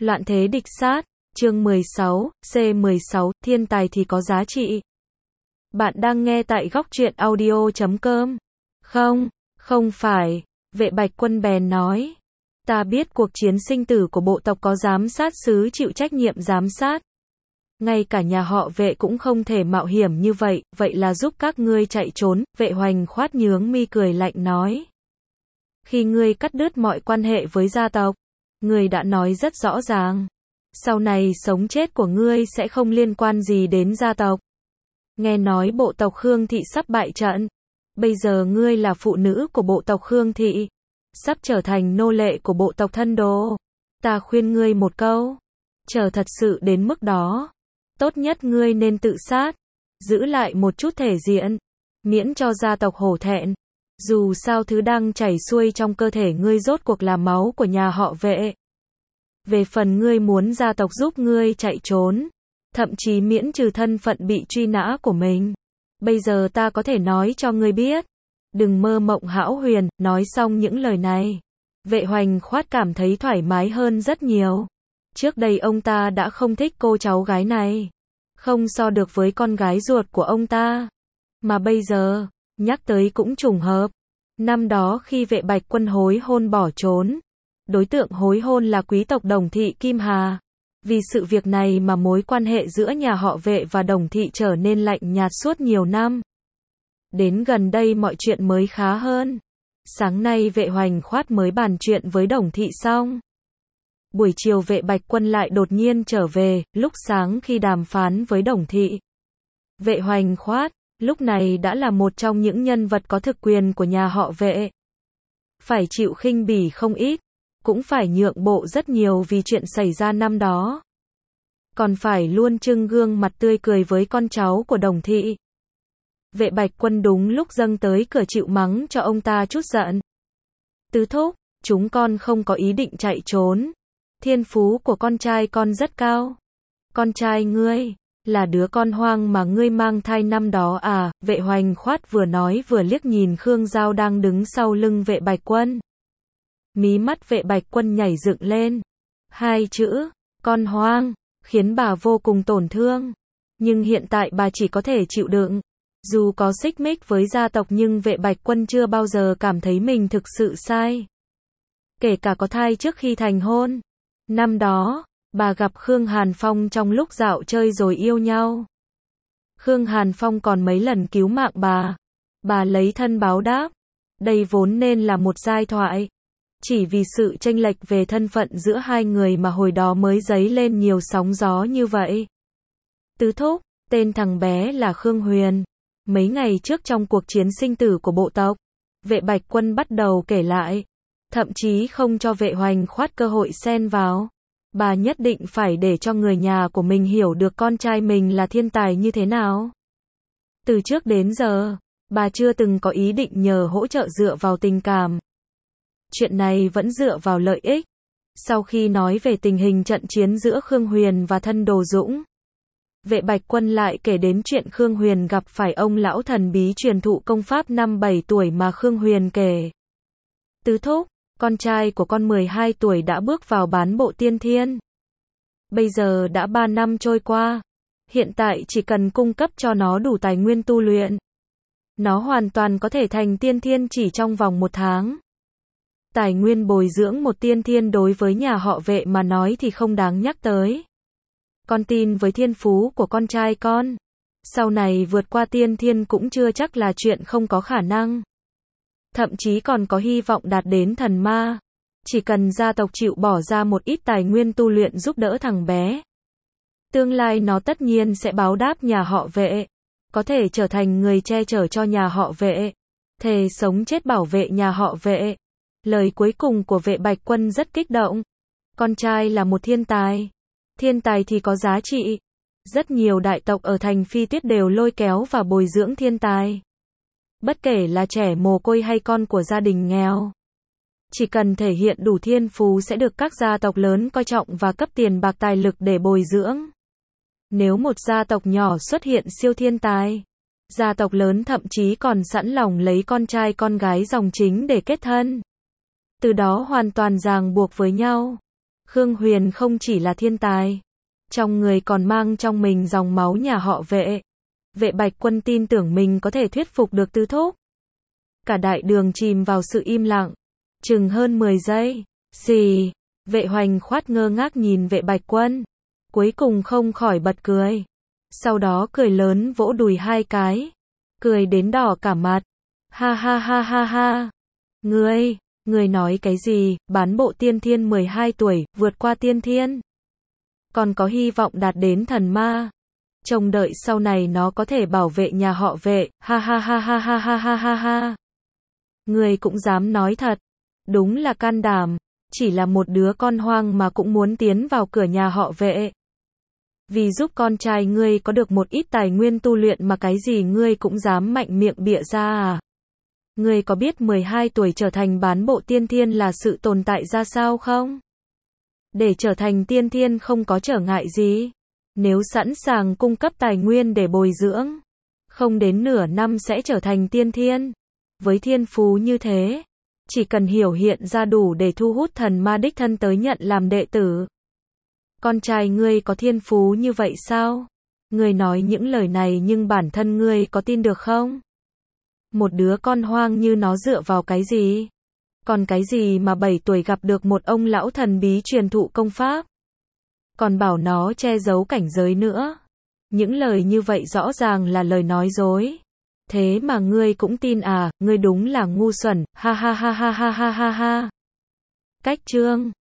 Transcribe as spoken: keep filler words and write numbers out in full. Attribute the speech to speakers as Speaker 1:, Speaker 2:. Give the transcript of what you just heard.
Speaker 1: Loạn thế địch sát, chương mười sáu, C mười sáu, thiên tài thì có giá trị. Bạn đang nghe tại góc truyện audio chấm com. Không, không phải, Vệ Bạch Quân bèn nói. Ta biết cuộc chiến sinh tử của bộ tộc có giám sát sứ chịu trách nhiệm giám sát. Ngay cả nhà họ Vệ cũng không thể mạo hiểm như vậy, vậy là giúp các ngươi chạy trốn, Vệ Hoành khoát nhướng mi cười lạnh nói. Khi ngươi cắt đứt mọi quan hệ với gia tộc, ngươi đã nói rất rõ ràng. Sau này sống chết của ngươi sẽ không liên quan gì đến gia tộc. Nghe nói bộ tộc Khương Thị sắp bại trận. Bây giờ ngươi là phụ nữ của bộ tộc Khương Thị. Sắp trở thành nô lệ của bộ tộc Thân Đồ. Ta khuyên ngươi một câu. Chờ thật sự đến mức đó. Tốt nhất ngươi nên tự sát. Giữ lại một chút thể diện. Miễn cho gia tộc hổ thẹn. Dù sao thứ đang chảy xuôi trong cơ thể ngươi rốt cuộc là máu của nhà họ Vệ. Về phần ngươi muốn gia tộc giúp ngươi chạy trốn, thậm chí miễn trừ thân phận bị truy nã của mình. Bây giờ ta có thể nói cho ngươi biết. Đừng mơ mộng hão huyền. Nói xong những lời này, Vệ Hoành khoát cảm thấy thoải mái hơn rất nhiều. Trước đây ông ta đã không thích cô cháu gái này. Không so được với con gái ruột của ông ta. Mà bây giờ, nhắc tới cũng trùng hợp. Năm đó khi Vệ Bạch Quân hối hôn bỏ trốn, đối tượng hối hôn là quý tộc Đồng Thị Kim Hà. Vì sự việc này mà mối quan hệ giữa nhà họ Vệ và Đồng Thị trở nên lạnh nhạt suốt nhiều năm. Đến gần đây mọi chuyện mới khá hơn. Sáng nay Vệ Hoành khoát mới bàn chuyện với Đồng Thị xong. Buổi chiều Vệ Bạch Quân lại đột nhiên trở về, lúc sáng khi đàm phán với Đồng Thị. Vệ Hoành khoát, lúc này đã là một trong những nhân vật có thực quyền của nhà họ Vệ. Phải chịu khinh bỉ không ít. Cũng phải nhượng bộ rất nhiều vì chuyện xảy ra năm đó. Còn phải luôn trưng gương mặt tươi cười với con cháu của Đồng Thị. Vệ Bạch Quân đúng lúc dâng tới cửa chịu mắng cho ông ta chút giận. Tứ thúc, chúng con không có ý định chạy trốn. Thiên phú của con trai con rất cao. Con trai ngươi, là đứa con hoang mà ngươi mang thai năm đó à? Vệ Hoành khoát vừa nói vừa liếc nhìn Khương Giao đang đứng sau lưng Vệ Bạch Quân. Mí mắt Vệ Bạch Quân nhảy dựng lên. Hai chữ, con hoang, khiến bà vô cùng tổn thương. Nhưng hiện tại bà chỉ có thể chịu đựng. Dù có xích mích với gia tộc nhưng Vệ Bạch Quân chưa bao giờ cảm thấy mình thực sự sai. Kể cả có thai trước khi thành hôn. Năm đó, bà gặp Khương Hàn Phong trong lúc dạo chơi rồi yêu nhau. Khương Hàn Phong còn mấy lần cứu mạng bà. Bà lấy thân báo đáp. Đây vốn nên là một giai thoại. Chỉ vì sự chênh lệch về thân phận giữa hai người mà hồi đó mới dấy lên nhiều sóng gió như vậy. Tứ thúc, tên thằng bé là Khương Huyền. Mấy ngày trước trong cuộc chiến sinh tử của bộ tộc, Vệ Bạch Quân bắt đầu kể lại. Thậm chí không cho Vệ Hoành khoát cơ hội xen vào. Bà nhất định phải để cho người nhà của mình hiểu được con trai mình là thiên tài như thế nào. Từ trước đến giờ, bà chưa từng có ý định nhờ hỗ trợ dựa vào tình cảm. Chuyện này vẫn dựa vào lợi ích. Sau khi nói về tình hình trận chiến giữa Khương Huyền và Thân Đồ Dũng, Vệ Bạch Quân lại kể đến chuyện Khương Huyền gặp phải ông lão thần bí truyền thụ công pháp năm bảy tuổi mà Khương Huyền kể. Tứ thúc, con trai của con mười hai tuổi đã bước vào bán bộ tiên thiên. Bây giờ đã ba năm trôi qua. Hiện tại chỉ cần cung cấp cho nó đủ tài nguyên tu luyện. Nó hoàn toàn có thể thành tiên thiên chỉ trong vòng một tháng. Tài nguyên bồi dưỡng một tiên thiên đối với nhà họ Vệ mà nói thì không đáng nhắc tới. Con tin với thiên phú của con trai con. Sau này vượt qua tiên thiên cũng chưa chắc là chuyện không có khả năng. Thậm chí còn có hy vọng đạt đến thần ma. Chỉ cần gia tộc chịu bỏ ra một ít tài nguyên tu luyện giúp đỡ thằng bé. Tương lai nó tất nhiên sẽ báo đáp nhà họ Vệ. Có thể trở thành người che chở cho nhà họ Vệ. Thề sống chết bảo vệ nhà họ Vệ. Lời cuối cùng của Vệ Bạch Quân rất kích động. Con trai là một thiên tài. Thiên tài thì có giá trị. Rất nhiều đại tộc ở thành Phi Tuyết đều lôi kéo và bồi dưỡng thiên tài. Bất kể là trẻ mồ côi hay con của gia đình nghèo. Chỉ cần thể hiện đủ thiên phú sẽ được các gia tộc lớn coi trọng và cấp tiền bạc tài lực để bồi dưỡng. Nếu một gia tộc nhỏ xuất hiện siêu thiên tài, gia tộc lớn thậm chí còn sẵn lòng lấy con trai con gái dòng chính để kết thân. Từ đó hoàn toàn ràng buộc với nhau. Khương Huyền không chỉ là thiên tài, trong người còn mang trong mình dòng máu nhà họ Vệ. Vệ Bạch Quân tin tưởng mình có thể thuyết phục được tứ thúc. Cả đại đường chìm vào sự im lặng, chừng hơn mười giây. Xì, Vệ Hoành khoát ngơ ngác nhìn Vệ Bạch Quân, cuối cùng không khỏi bật cười. Sau đó cười lớn vỗ đùi hai cái, cười đến đỏ cả mặt. Ha ha ha ha ha. Ngươi, ngươi nói cái gì? Bán bộ tiên thiên mười hai tuổi, vượt qua tiên thiên, còn có hy vọng đạt đến thần ma. Trông đợi sau này nó có thể bảo vệ nhà họ Vệ. Ha ha ha ha ha ha ha ha ha. Ngươi cũng dám nói thật, đúng là can đảm, chỉ là một đứa con hoang mà cũng muốn tiến vào cửa nhà họ Vệ. Vì giúp con trai ngươi có được một ít tài nguyên tu luyện mà cái gì ngươi cũng dám mạnh miệng bịa ra à? Ngươi có biết mười hai tuổi trở thành bán bộ tiên thiên là sự tồn tại ra sao không? Để trở thành tiên thiên không có trở ngại gì. Nếu sẵn sàng cung cấp tài nguyên để bồi dưỡng, không đến nửa năm sẽ trở thành tiên thiên. Với thiên phú như thế, chỉ cần hiểu hiện ra đủ để thu hút thần ma đích thân tới nhận làm đệ tử. Con trai ngươi có thiên phú như vậy sao? Ngươi nói những lời này nhưng bản thân ngươi có tin được không? Một đứa con hoang như nó dựa vào cái gì? Còn cái gì mà bảy tuổi gặp được một ông lão thần bí truyền thụ công pháp? Còn bảo nó che giấu cảnh giới nữa. Những lời như vậy rõ ràng là lời nói dối. Thế mà ngươi cũng tin à? Ngươi đúng là ngu xuẩn. Ha ha ha ha ha ha ha ha. Cách chương